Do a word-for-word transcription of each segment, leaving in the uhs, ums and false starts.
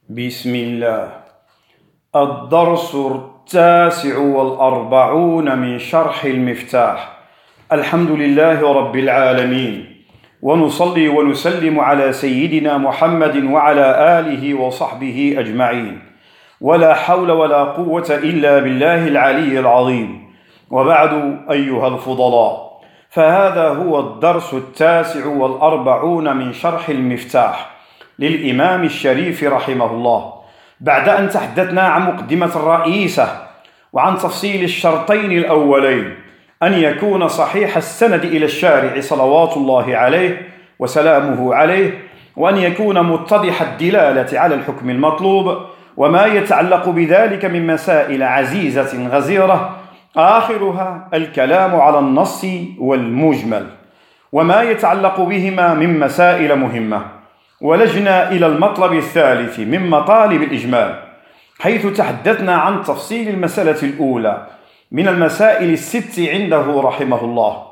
بسم الله. الدرس التاسع والأربعون من شرح المفتاح. الحمد لله رب العالمين، ونصلي ونسلم على سيدنا محمد وعلى آله وصحبه أجمعين، ولا حول ولا قوة إلا بالله العلي العظيم. وبعد أيها الفضلاء، فهذا هو الدرس التاسع والأربعون من شرح المفتاح للإمام الشريف رحمه الله، بعد أن تحدثنا عن مقدمة الرئيسة وعن تفصيل الشرطين الأولين: أن يكون صحيح السند إلى الشارع صلوات الله عليه وسلامه عليه، وأن يكون متضح الدلالة على الحكم المطلوب، وما يتعلق بذلك من مسائل عزيزة غزيرة، آخرها الكلام على النص والمجمل وما يتعلق بهما من مسائل مهمة. ولجنا إلى المطلب الثالث من مطالب الإجمال، حيث تحدثنا عن تفصيل المسألة الأولى من المسائل الست عنده رحمه الله،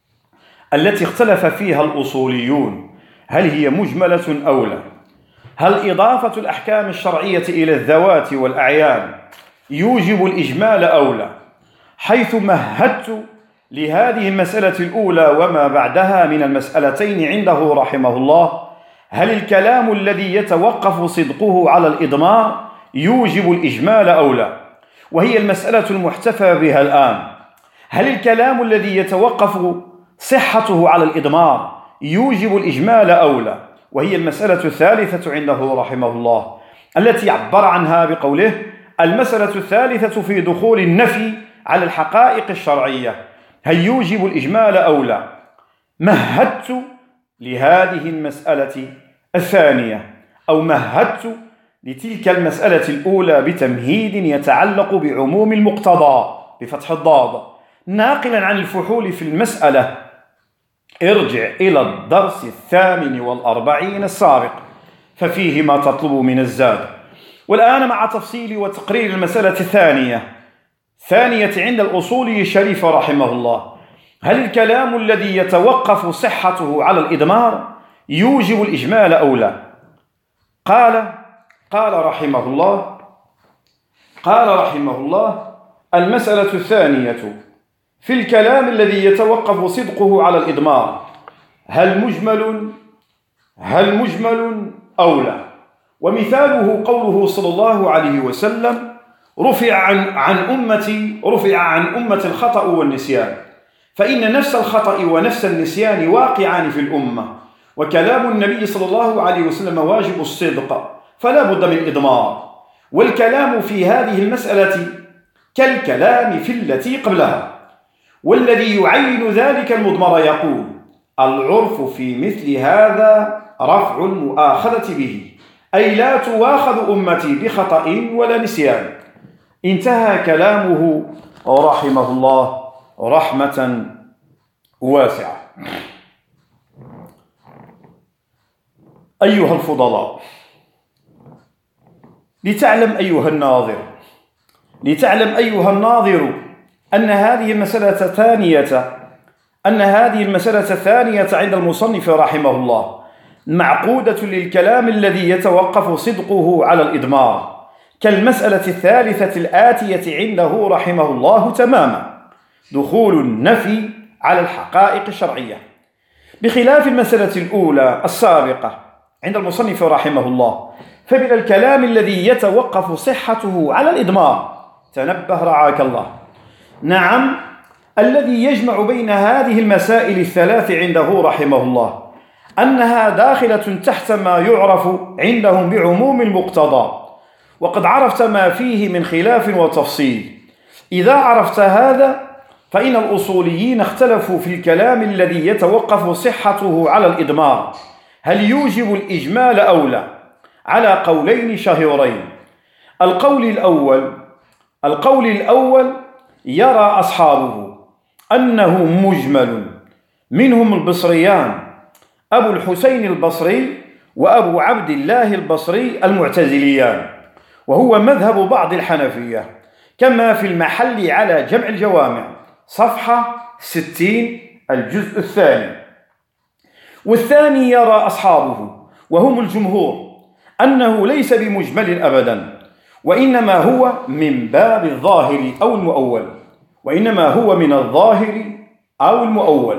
التي اختلف فيها الأصوليون: هل هي مجملة أو لا؟ هل إضافة الأحكام الشرعية إلى الذوات والأعيان يوجب الإجمال أو لا؟ حيث مهدت لهذه المسألة الأولى وما بعدها من المسألتين عنده رحمه الله: هل الكلام الذي يتوقف صدقه على الإضمار يوجب الإجمال أو لا؟ وهي المسألة المحتفى بها الآن. هل الكلام الذي يتوقف صحته على الإضمار يوجب الإجمال أو لا؟ وهي المسألة الثالثة عنده رحمه الله، التي عبر عنها بقوله: المسألة الثالثة في دخول النفي على الحقائق الشرعية، هل يوجب الإجمال أو لا؟ مهدت لهذه المسألة الثانية، أو مهدت لتلك المسألة الأولى بتمهيد يتعلق بعموم المقتضى بفتح الضاد، ناقلا عن الفحول في المسألة: ارجع إلى الدرس الثامن والأربعين السابق ففيه ما تطلب من الزاد. والآن مع تفصيل وتقرير المسألة الثانية ثانية عند الأصولي الشريف رحمه الله: هل الكلام الذي يتوقف صحته على الإضمار يوجب الإجمال أو لا؟ قال قال رحمه الله قال رحمه الله المسألة الثانية في الكلام الذي يتوقف صدقه على الإضمار، هل مجمل هل مجمل أو لا؟ ومثاله قوله صلى الله عليه وسلم: رفع عن عن أمتي رفع عن أمة الخطأ والنسيان، فإن نفس الخطأ ونفس النسيان واقعان في الأمة، وكلام النبي صلى الله عليه وسلم واجب الصدق، فلا بد من إضمار. والكلام في هذه المسألة كالكلام في التي قبلها، والذي يعين ذلك المضمر يقول: العرف في مثل هذا رفع المؤاخذة به، أي لا تواخذ أمتي بخطأ ولا نسيان. انتهى كلامه رحمه الله رحمة واسعة. أيها الفضلاء، لتعلم أيها الناظر لتعلم أيها الناظر أن هذه المسألة الثانية أن هذه المسألة الثانية عند المصنف رحمه الله معقودة للكلام الذي يتوقف صدقه على الإضمار، كالمسألة الثالثة الآتية عنده رحمه الله تماما: دخول النفي على الحقائق الشرعية، بخلاف المسألة الأولى السابقة عند المصنف رحمه الله، فمن الكلام الذي يتوقف صحته على الإضمار. تنبه رعاك الله. نعم، الذي يجمع بين هذه المسائل الثلاث عنده رحمه الله أنها داخلة تحت ما يعرف عندهم بعموم المقتضى، وقد عرفت ما فيه من خلاف وتفصيل. إذا عرفت هذا فإن الأصوليين اختلفوا في الكلام الذي يتوقف صحته على الإضمار، هل يوجب الإجمال أو لا، على قولين شهيرين. القول الأول القول الأول يرى أصحابه أنه مجمل، منهم البصريان أبو الحسين البصري وأبو عبد الله البصري المعتزليان، وهو مذهب بعض الحنفية، كما في المحل على جمع الجوامع صفحة ستين الجزء الثاني. والثاني يرى أصحابه وهم الجمهور أنه ليس بمجمل أبدا، وإنما هو من باب الظاهر أو المؤول، وإنما هو من الظاهر أو المؤول.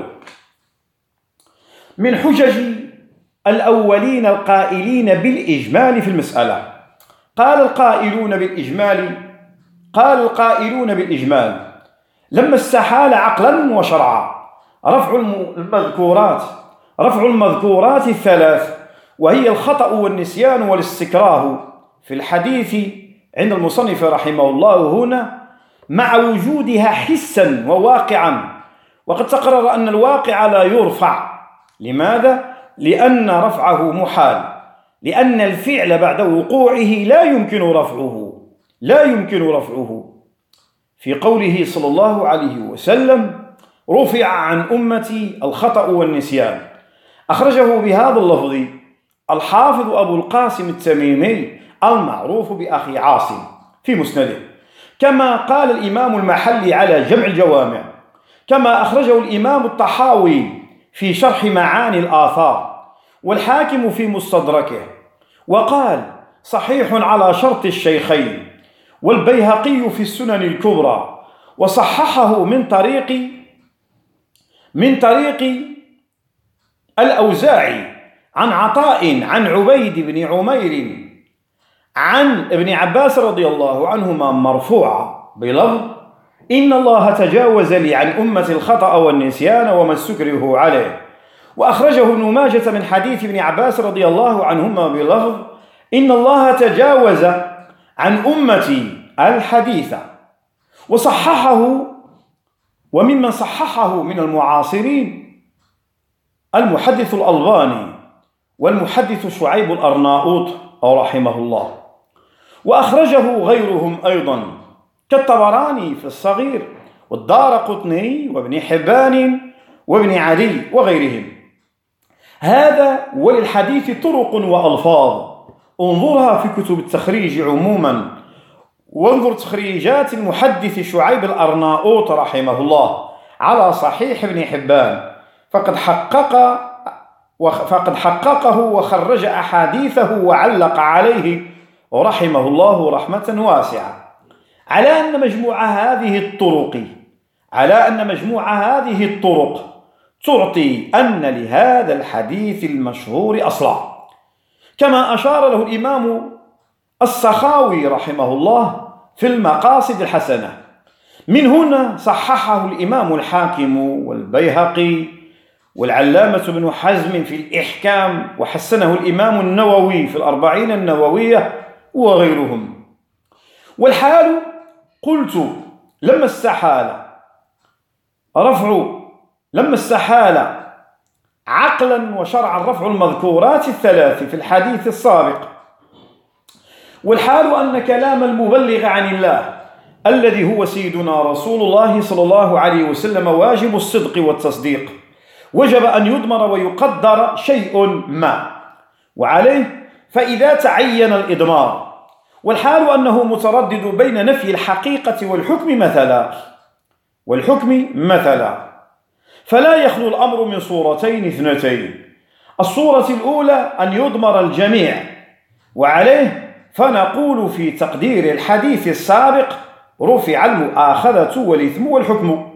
من حجج الأولين القائلين بالإجمال في المسألة، قال القائلون بالإجمال قال القائلون بالإجمال لما استحال عقلا وشرعا رفع المذكورات رفع المذكورات الثلاث، وهي الخطأ والنسيان والاستكراه في الحديث عند المصنف رحمه الله هنا، مع وجودها حسا وواقعا. وقد تقرر أن الواقع لا يرفع. لماذا؟ لأن رفعه محال، لأن الفعل بعد وقوعه لا يمكن رفعه لا يمكن رفعه في قوله صلى الله عليه وسلم: رفع عن أمتي الخطأ والنسيان. أخرجه بهذا اللفظ الحافظ أبو القاسم التميمي المعروف بأخي عاصم في مسنده، كما قال الإمام المحلي على جمع الجوامع، كما أخرجه الإمام الطحاوي في شرح معاني الآثار، والحاكم في مستدركه، وقال: صحيح على شرط الشيخين، والبيهقي في السنن الكبرى، وصححه من طريق من طريق الأوزاعي عن عطاء عن عبيد بن عمير عن ابن عباس رضي الله عنهما مرفوعا بلفظ: إن الله تجاوز لي عن أمة الخطأ والنسيان وما استكرهوا عليه. وأخرجه ابن ماجة من حديث ابن عباس رضي الله عنهما بلفظ: إن الله تجاوز عن أمتي الحديث. وصححه، وممن صححه من المعاصرين المحدث الألباني والمحدث شعيب الأرناؤوط رحمه الله. وأخرجه غيرهم أيضا كالطبراني في الصغير، والدارقطني وابن حبان وابن عدي وغيرهم. هذا وللحديث طرق وألفاظ، انظرها في كتب التخريج عموما، وانظر تخريجات المحدث شعيب الأرناؤوط رحمه الله على صحيح ابن حبان، فقد حقق فقد حققه وخرج أحاديثه وعلق عليه رحمه الله رحمة واسعة، على أن مجموع هذه الطرق على أن مجموع هذه الطرق تعطي أن لهذا الحديث المشهور أصلا، كما أشار له الإمام السخاوي رحمه الله في المقاصد الحسنة. من هنا صححه الإمام الحاكم والبيهقي والعلامة ابن حزم في الإحكام، وحسنه الإمام النووي في الأربعين النووية وغيرهم. والحال قلت لما استحال رفع لما استحال عقلا وشرعا رفع المذكورات الثلاث في الحديث السابق، والحال أن كلام المبلغ عن الله الذي هو سيدنا رسول الله صلى الله عليه وسلم واجب الصدق والتصديق، وجب أن يضمر ويقدر شيء ما وعليه، فإذا تعين الإضمار، والحال أنه متردد بين نفي الحقيقة والحكم مثلا والحكم مثلا فلا يخلو الأمر من صورتين اثنتين: الصورة الأولى أن يضمر الجميع، وعليه فنقول في تقدير الحديث السابق: رفع المؤاخذة والإثم والحكم.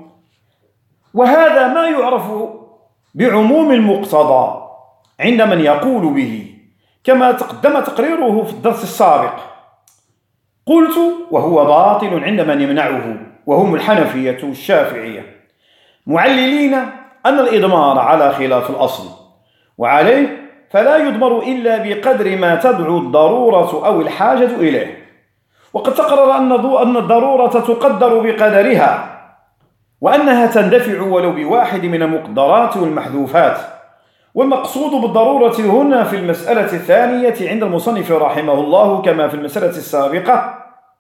وهذا ما يعرف بعموم المقتضى عند من يقول به، كما تقدم تقريره في الدرس السابق. قلت: وهو باطل عند من يمنعه، وهم الحنفية والشافعية، معللين أن الإضمار على خلاف الأصل، وعليه فلا يضمر إلا بقدر ما تدعو الضرورة أو الحاجة إليه. وقد تقرر أن الضرورة تقدر بقدرها، وأنها تندفع ولو بواحد من المقدرات والمحذوفات. والمقصود بالضرورة هنا في المسألة الثانية عند المصنف رحمه الله كما في المسألة السابقة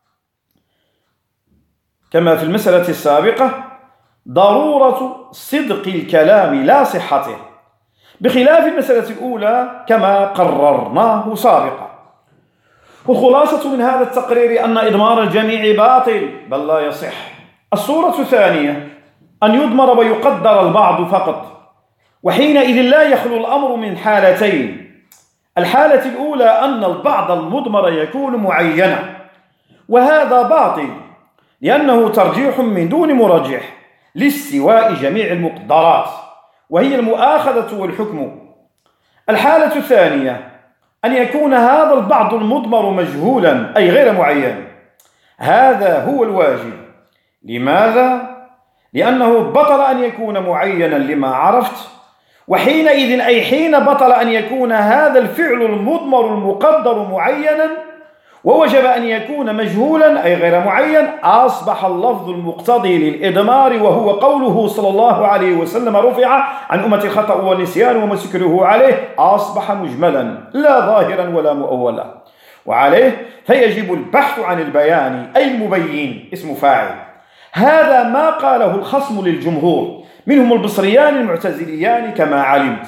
كما في المسألة السابقة ضرورة صدق الكلام لا صحته، بخلاف المسألة الأولى كما قررناه سابقا. وخلاصة من هذا التقرير أن إضمار الجميع باطل بل لا يصح. الصورة الثانية أن يضمر ويقدر البعض فقط، وحينئذ لا يخلو الأمر من حالتين: الحالة الأولى أن البعض المضمر يكون معينا، وهذا باطل لأنه ترجيح من دون مرجح لاستواء جميع المقدرات، وهي المؤاخذة والحكم. الحالة الثانية أن يكون هذا البعض المضمر مجهولا أي غير معين، هذا هو الواجب. لماذا؟ لأنه بطل أن يكون معينا لما عرفت، وحينئذ أي حين بطل أن يكون هذا الفعل المضمر المقدر معينا ووجب أن يكون مجهولا أي غير معين، أصبح اللفظ المقتضي للإضمار وهو قوله صلى الله عليه وسلم رفع عن أمة الخطأ والنسيان وما سكره عليه، أصبح مجملا لا ظاهرا ولا مؤولا، وعليه فيجب البحث عن البيان أي المبين اسم فاعل. هذا ما قاله الخصم للجمهور منهم البصريان المعتزليان كما علمت.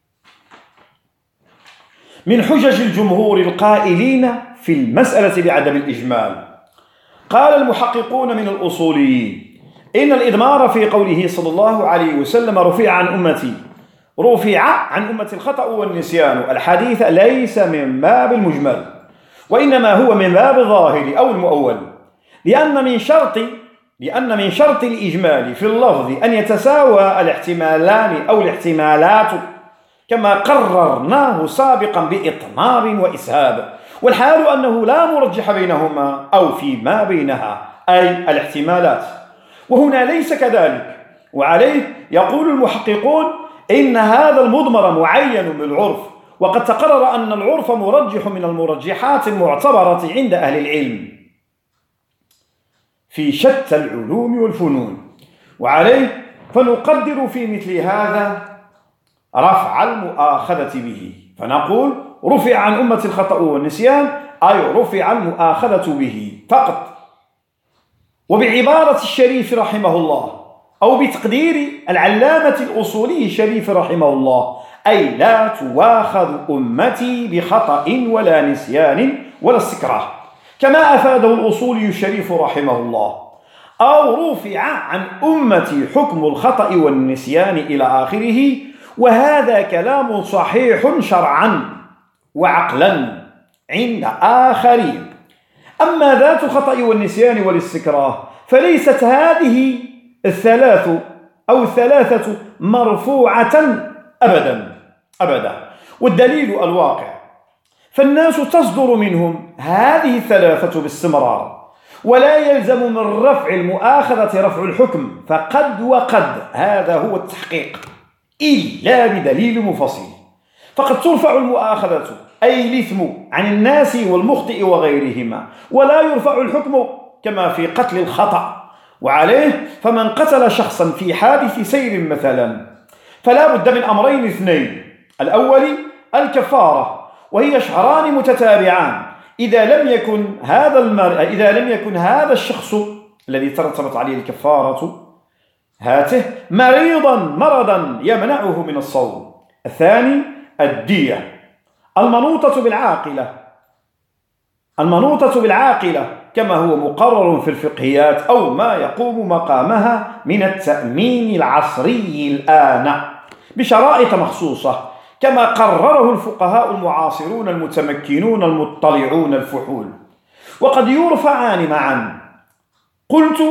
من حجج الجمهور القائلين في المسألة بعدم الإجمال، قال المحققون من الأصوليين إن الإضمار في قوله صلى الله عليه وسلم رفع عن أمتي، رفع عن أمة الخطأ والنسيان، الحديث ليس من باب المجمل وإنما هو من باب الظاهر أو المؤول، لأن من شرط لأن من شرط الإجمال في اللفظ أن يتساوى الاحتمالان أو الاحتمالات كما قررناه سابقا بإطناب وإسهاب، والحال أنه لا مرجح بينهما أو فيما بينها أي الاحتمالات، وهنا ليس كذلك. وعليه يقول المحققون إن هذا المضمر معين بالعرف، وقد تقرر أن العرف مرجح من المرجحات المعتبرة عند أهل العلم في شتى العلوم والفنون. وعليه فنقدر في مثل هذا رفع المؤاخذة به، فنقول رفع عن أمة الخطأ والنسيان أي رفع المؤاخذة به فقط. وبعبارة الشريف رحمه الله أو بتقدير العلامة الأصولي الشريف رحمه الله أي لا تواخذ أمتي بخطأ ولا نسيان ولا استكراه، كما أفاده الأصولي الشريف رحمه الله، أو رفع عن أمتي حكم الخطأ والنسيان إلى آخره، وهذا كلام صحيح شرعا وعقلا عند آخرين. أما ذات الخطأ والنسيان والاستكراه فليست هذه الثلاث أو الثلاثة مرفوعة أبدا أبدا، والدليل الواقع، فالناس تصدر منهم هذه الثلاثة باستمرار، ولا يلزم من رفع المؤاخذة رفع الحكم، فقد وقد هذا هو التحقيق إلا بدليل مفصل، فقد ترفع المؤاخذة أي الإثم عن الناس والمخطئ وغيرهما، ولا يرفع الحكم كما في قتل الخطأ. وعليه فمن قتل شخصا في حادث سير مثلا فلا بد من أمرين اثنين، الأول الكفارة، وهي شهران متتابعان إذا لم يكن هذا المرء إذا لم يكن هذا الشخص الذي ترتبط عليه الكفارة هاته مريضا مرضا يمنعه من الصوم. الثاني الدية المنوطة بالعاقلة المنوطة بالعاقلة كما هو مقرر في الفقهيات أو ما يقوم مقامها من التأمين العصري الآن بشرائط مخصوصة كما قرره الفقهاء المعاصرون المتمكنون المطلعون الفحول، وقد يرفعان معا. قلت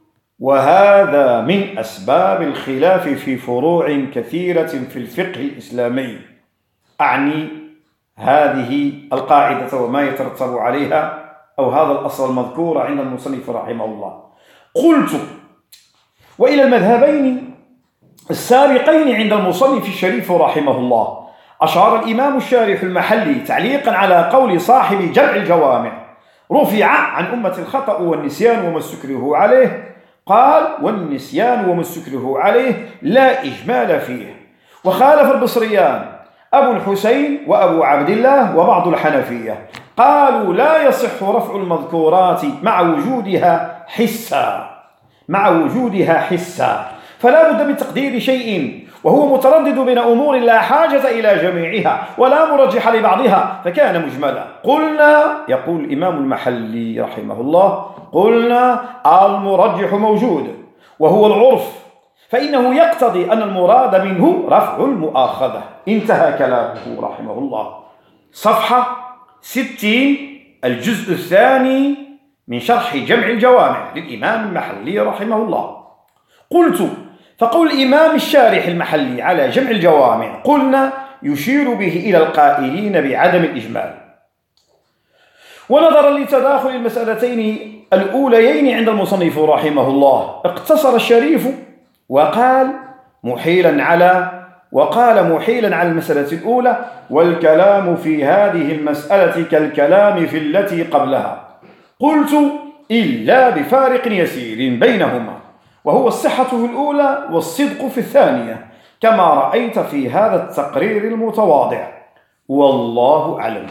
وهذا من أسباب الخلاف في فروع كثيرة في الفقه الإسلامي، أعني هذه القاعدة وما يترتب عليها أو هذا الأصل المذكور عند المصنف رحمه الله. قلت وإلى المذهبين السابقين عند المصنف الشريف رحمه الله أشار الإمام الشارح المحلي تعليقا على قول صاحب جمع الجوامع رفع عن أمة الخطأ والنسيان وما استكره عليه، قال والنسيان وما استكره عليه لا إجمال فيه. وخالف البصريان أبو الحسين وأبو عبد الله وبعض الحنفية، قالوا لا يصح رفع المذكورات مع وجودها حسا مع وجودها حسا فلا بد من تقدير شيء، وهو متردد بين أمور لا حاجة إلى جميعها ولا مرجح لبعضها فكان مجملا. قلنا يقول الإمام المحلي رحمه الله قلنا المرجح موجود وهو العرف، فإنه يقتضي أن المراد منه رفع المؤاخذة. انتهى كلامه رحمه الله. صفحة ستين، الجزء الثاني من شرح جمع الجوامع للإمام المحلي رحمه الله. قلت: فقول الإمام الشارح المحلي على جمع الجوامع قلنا يشير به إلى القائلين بعدم الإجمال. ونظرا لتداخل المسألتين الأوليين عند المصنف رحمه الله، اقتصر الشريف وقال محيلا على وقال محيلا على المسألة الأولى: والكلام في هذه المسألة كالكلام في التي قبلها. قلت: إلا بفارق يسير بينهما، وهو الصحة في الأولى والصدق في الثانية، كما رأيت في هذا التقرير المتواضع، والله أعلم.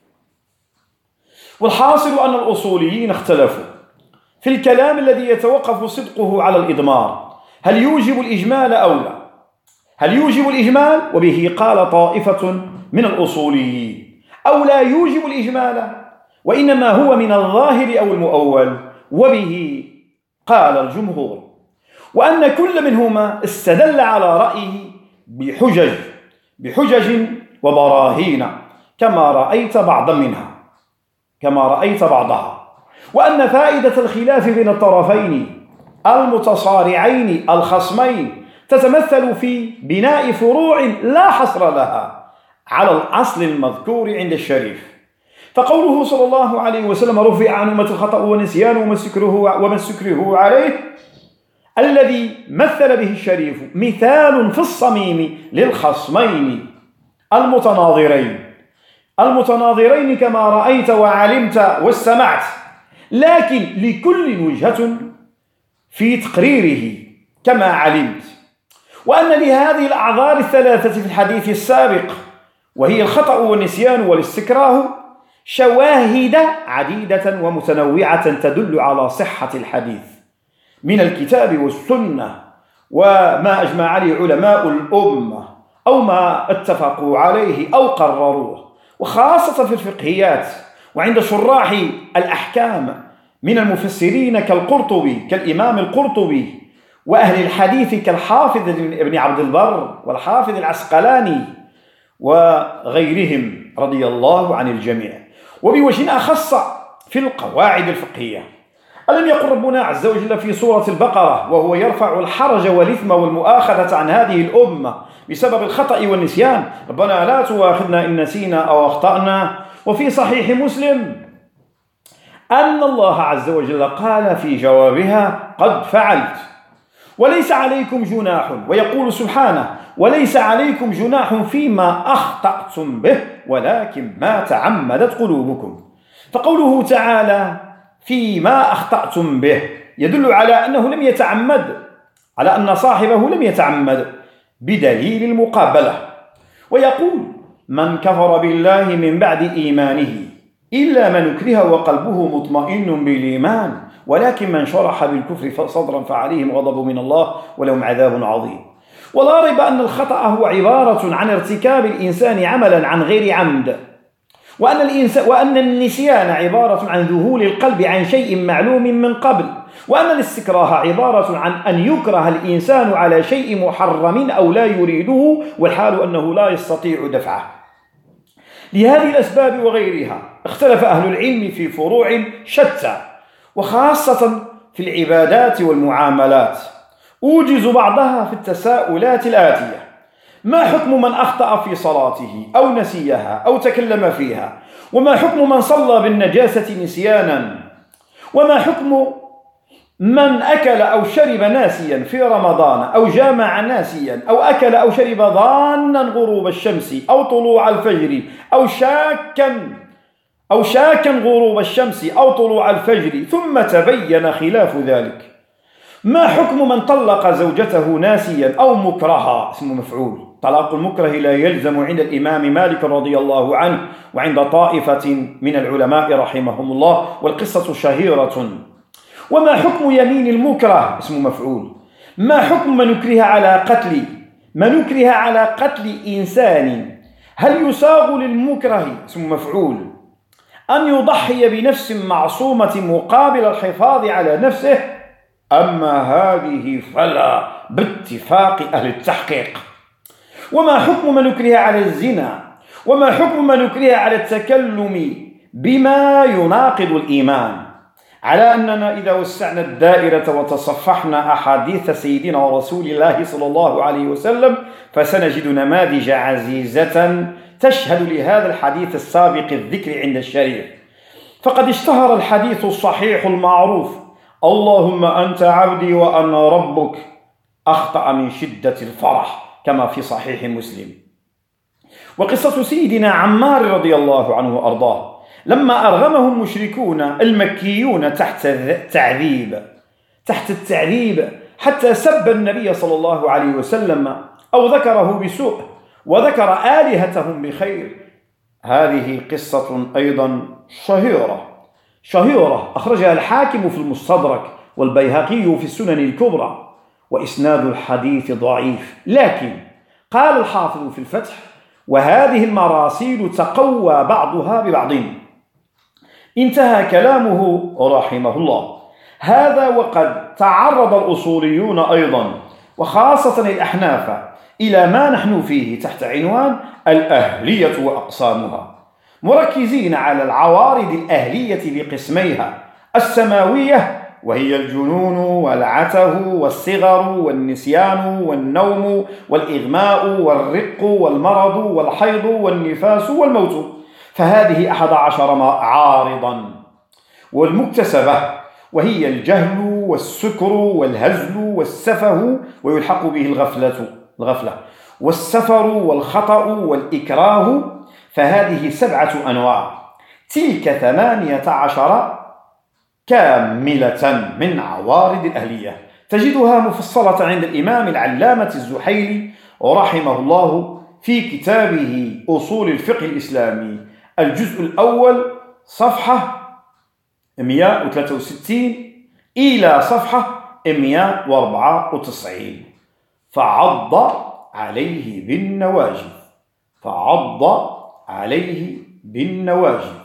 والحاصل أن الأصوليين اختلفوا في الكلام الذي يتوقف صدقه على الإضمار، هل يوجب الإجمال أو لا؟ هل يوجب الإجمال؟ وبه قال طائفة من الأصوليين، أو لا يوجب الإجمال وإنما هو من الظاهر أو المؤول، وبه قال الجمهور. وأن كل منهما استدل على رأيه بحجج بحجج وبراهين، كما رأيت بعضا منها كما رأيت بعضها وأن فائدة الخلاف بين الطرفين المتصارعين الخصمين تتمثل في بناء فروع لا حصر لها على الأصل المذكور عند الشريف. فقوله صلى الله عليه وسلم: رفع عن أمة الخطأ والنسيان وما استكره عليه، الذي مثل به الشريف مثال في الصميم للخصمين المتناظرين المتناظرين كما رأيت وعلمت واستمعت، لكن لكل وجهة في تقريره كما علمت. وأن لهذه الأعذار الثلاثة في الحديث السابق، وهي الخطأ والنسيان والاستكراه، شواهد عديدة ومتنوعة تدل على صحة الحديث من الكتاب والسنة، وما أجمع عليه علماء الأمة أو ما اتفقوا عليه أو قرروه، وخاصة في الفقهيات وعند شراح الأحكام من المفسرين كالقرطبي كالإمام القرطبي، وأهل الحديث كالحافظ ابن عبد البر والحافظ العسقلاني وغيرهم رضي الله عن الجميع. وبوجه أخص في القواعد الفقهية، ألم يقل ربنا عز وجل في سورة البقرة: وهو يرفع الحرج والإثم والمؤاخذة عن هذه الأمة بسبب الخطأ والنسيان، ربنا لا تؤاخذنا إن نسينا أو أخطأنا. وفي صحيح مسلم أن الله عز وجل قال في جوابها: قد فعلت وليس عليكم جناح، ويقول سبحانه: وليس عليكم جناح فيما أخطأتم به ولكن ما تعمدت قلوبكم. فقوله تعالى فيما أخطأتم به يدل على أنه لم يتعمد، على أن صاحبه لم يتعمد بدليل المقابلة. ويقول: من كفر بالله من بعد إيمانه إلا من أكره وقلبه مطمئن بالإيمان ولكن من شرح بالكفر صدرا فعليهم غضب من الله ولهم عذاب عظيم. ولا ريب أن الخطأ هو عبارة عن ارتكاب الإنسان عملا عن غير عمد، وأن, الإنسان وأن النسيان عبارة عن ذهول القلب عن شيء معلوم من قبل، وأن الاستكراه عبارة عن أن يكره الإنسان على شيء محرم أو لا يريده والحال أنه لا يستطيع دفعه. لهذه الأسباب وغيرها اختلف أهل العلم في فروع شتى، وخاصة في العبادات والمعاملات. أوجز بعضها في التساؤلات الآتية: ما حكم من أخطأ في صلاته أو نسيها أو تكلم فيها؟ وما حكم من صلى بالنجاسة نسيانا؟ وما حكم من أكل أو شرب ناسيا في رمضان أو جامع ناسيا أو أكل أو شرب ظانا غروب الشمس أو طلوع الفجر أو شاكا أو شاكا غروب الشمس أو طلوع الفجر ثم تبين خلاف ذلك؟ ما حكم من طلق زوجته ناسيا أو مكرها؟ اسم مفعول. طلاق المكره لا يلزم عند الإمام مالك رضي الله عنه وعند طائفة من العلماء رحمهم الله، والقصة شهيرة. وما حكم يمين المكره؟ اسم مفعول. ما حكم من يكره على قتل من يكره على قتل إنسان؟ هل يساغ للمكره؟ اسم مفعول أن يضحي بنفس معصومة مقابل الحفاظ على نفسه؟ أما هذه فلا باتفاق أهل التحقيق. وما حكم من يكره على الزنا؟ وما حكم من يكره على التكلم بما يناقض الإيمان، على أننا إذا وسعنا الدائرة وتصفحنا أحاديث سيدنا ورسول الله صلى الله عليه وسلم فسنجد نماذج عزيزة تشهد لهذا الحديث السابق الذكر عند الشريف. فقد اشتهر الحديث الصحيح المعروف: اللهم أنت عبدي وأنا ربك، أخطأ من شدة الفرح، كما في صحيح مسلم. وقصة سيدنا عمار رضي الله عنه وأرضاه لما أرغمه المشركون المكيون تحت التعذيب تحت التعذيب حتى سب النبي صلى الله عليه وسلم أو ذكره بسوء وذكر آلهتهم بخير. هذه قصة أيضا شهيرة شهيرة أخرجها الحاكم في المستدرك والبيهقي في السنن الكبرى، وإسناد الحديث ضعيف، لكن قال الحافظ في الفتح: وهذه المراسيل تقوى بعضها ببعض. انتهى كلامه رحمه الله. هذا وقد تعرض الأصوليون أيضا وخاصة الأحناف إلى ما نحن فيه تحت عنوان الأهلية وأقسامها، مركزين على العوارض الأهلية بقسميها: السماوية وهي الجنون والعته والصغر والنسيان والنوم والإغماء والرق والمرض والحيض والنفاس والموت، فهذه أحد عشر عارضا. والمكتسبة وهي الجهل والسكر والهزل والسفه ويلحق به الغفلة الغفلة والسفر والخطأ والإكراه، فهذه سبعة أنواع. تلك ثمانية عشر كاملة من عوارض الأهلية، تجدها مفصلة عند الإمام العلامة الزحيلي رحمه الله في كتابه أصول الفقه الإسلامي الجزء الأول صفحة مئة وثلاثة وستين إلى صفحة مئة وأربعة وتسعين: فعض عليه بالنواجذ فعض عليه بالنواجذ.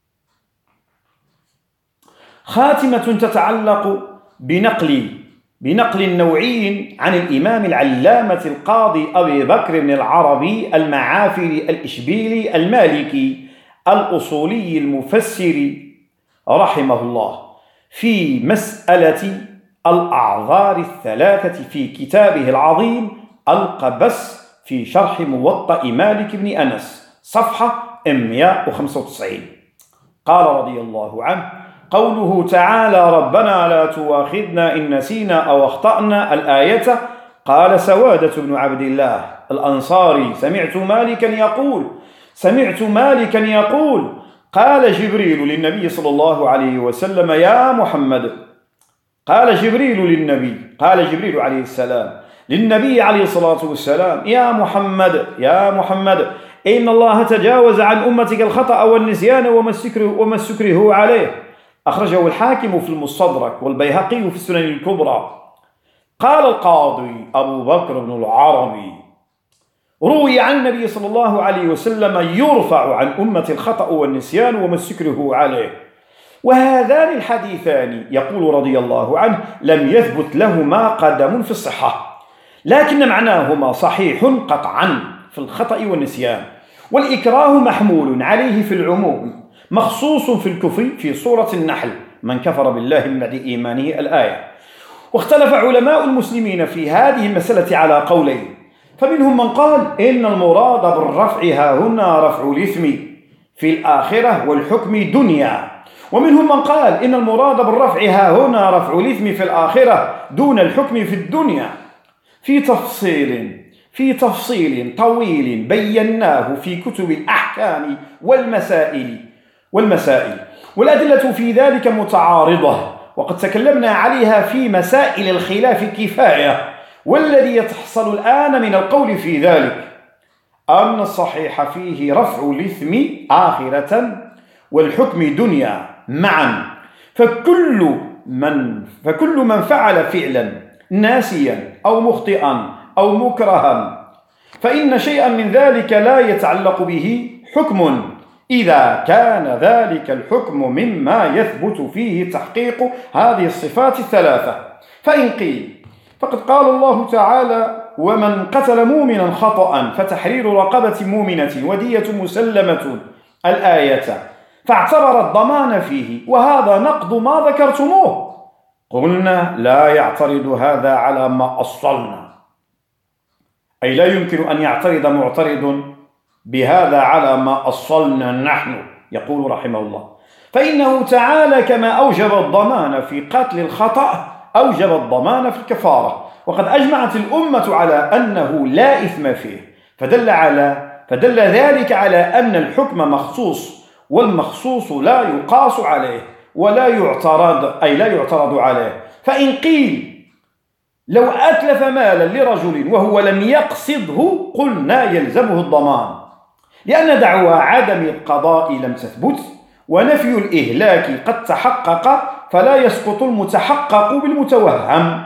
خاتمة تتعلق بنقل بنقل نوعي عن الإمام العلامة القاضي أبي بكر بن العربي المعافري الإشبيلي المالكي الأصولي المفسر رحمه الله في مسألة الأعذار الثلاثة في كتابه العظيم القبس في شرح موطأ مالك بن أنس صفحة مئة وخمسة وتسعين. قال رضي الله عنه: قوله تعالى: ربنا لا تؤاخذنا إن نسينا أو أخطأنا، الآية. قال سوادة بن عبد الله الأنصاري: سمعت مالكا يقول سمعت مالكا يقول قال جبريل للنبي صلى الله عليه وسلم: يا محمد قال جبريل للنبي قال جبريل عليه السلام للنبي عليه الصلاة والسلام: يا محمد يا محمد إن الله تجاوز عن أمتك الخطأ والنسيان وما استكره عليه. أخرجه الحاكم في المستدرك والبيهقي في السنن الكبرى. قال القاضي أبو بكر بن العربي: روي عن النبي صلى الله عليه وسلم يرفع عن أمة الخطأ والنسيان وما استكره عليه. وهذان الحديثان يقول رضي الله عنه لم يثبت لهما قدم في الصحة، لكن معناهما صحيح قطعا في الخطأ والنسيان، والإكراه محمول عليه في العموم مخصوص في الكفر في سورة النحل: من كفر بالله من بعد إيمانه، الآية. واختلف علماء المسلمين في هذه المسألة على قولين، فمنهم من قال إن المراد بالرفع ها هنا رفع الإثم في الآخرة والحكم دنيا، ومنهم من قال إن المراد بالرفع ها هنا رفع الإثم في الآخرة دون الحكم في الدنيا، في تفصيل في تفصيل طويل بيناه في كتب الأحكام والمسائل والمسائل والأدلة في ذلك متعارضة، وقد تكلمنا عليها في مسائل الخلاف كفاية. والذي يتحصل الآن من القول في ذلك أن الصحيح فيه رفع الإثم آخرة والحكم دنيا معا، فكل من فكل من فعل فعلا ناسيا أو مخطئا أو مكرها فإن شيئا من ذلك لا يتعلق به حكم إذا كان ذلك الحكم مما يثبت فيه تحقيق هذه الصفات الثلاثة. فإن قيل فقد قال الله تعالى: ومن قتل مؤمنا خطأ فتحرير رقبة مؤمنة ودية مسلمة الآية، فاعتبر الضمان فيه، وهذا نقض ما ذكرتموه. قلنا لا يعترض هذا على ما أصلنا، أي لا يمكن أن يعترض معترض بهذا على ما أصلنا نحن. يقول رحمه الله: فإنه تعالى كما أوجب الضمان في قتل الخطأ أوجب الضمان في الكفارة، وقد أجمعت الأمة على أنه لا إثم فيه، فدل على فدل ذلك على أن الحكم مخصوص، والمخصوص لا يقاس عليه ولا يعترض، أي لا يعترض عليه. فإن قيل لو أتلف مالا لرجل وهو لم يقصده قلنا يلزمه الضمان، لأن دعوى عدم القضاء لم تثبت، ونفي الإهلاك قد تحقق، فلا يسقط المتحقق بالمتوهم.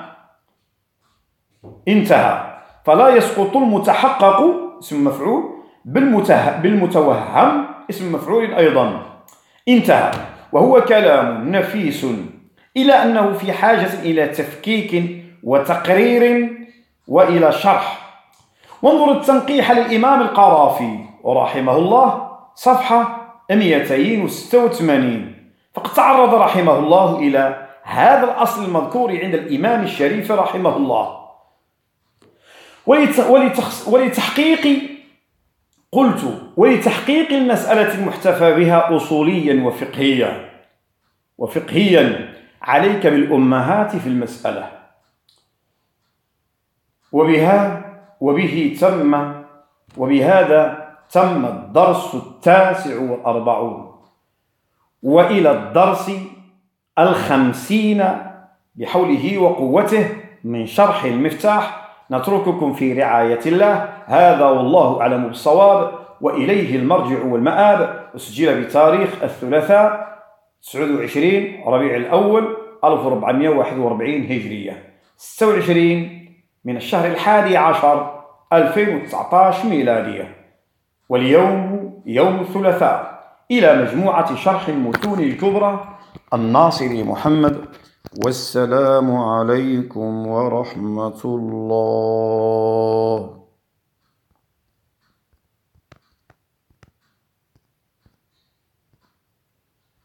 انتهى. فلا يسقط المتحقق اسم مفعول بالمتوهم اسم مفعول أيضا. انتهى. وهو كلام نفيس إلى أنه في حاجة إلى تفكيك وتقرير وإلى شرح. وانظر التنقيح للإمام القرافي رحمه الله صفحة مئتين وستة وثمانين، فقد تعرض رحمه الله إلى هذا الأصل المذكور عند الإمام الشريف رحمه الله. ولتحقيق قلت ولتحقيق المسألة المحتفى بها أصوليا وفقهيا وفقهيا عليك بالأمهات في المسألة، وبها وبه تم وبهذا تم الدرس التاسع والأربعون، وإلى الدرس الخمسين بحوله وقوته من شرح المفتاح نترككم في رعاية الله. هذا والله أعلم بالصواب، وإليه المرجع والمآب. وسجل بتاريخ الثلاثاء تسعة وعشرين ربيع الأول ألف وأربعمائة وواحد وأربعين هجرية، ستة وعشرين من الشهر الحادي عشر ألفين وتسعة عشر ميلادية، واليوم يوم الثلاثاء، إلى مجموعة شرح المتون الكبرى الناصري محمد. والسلام عليكم ورحمة الله.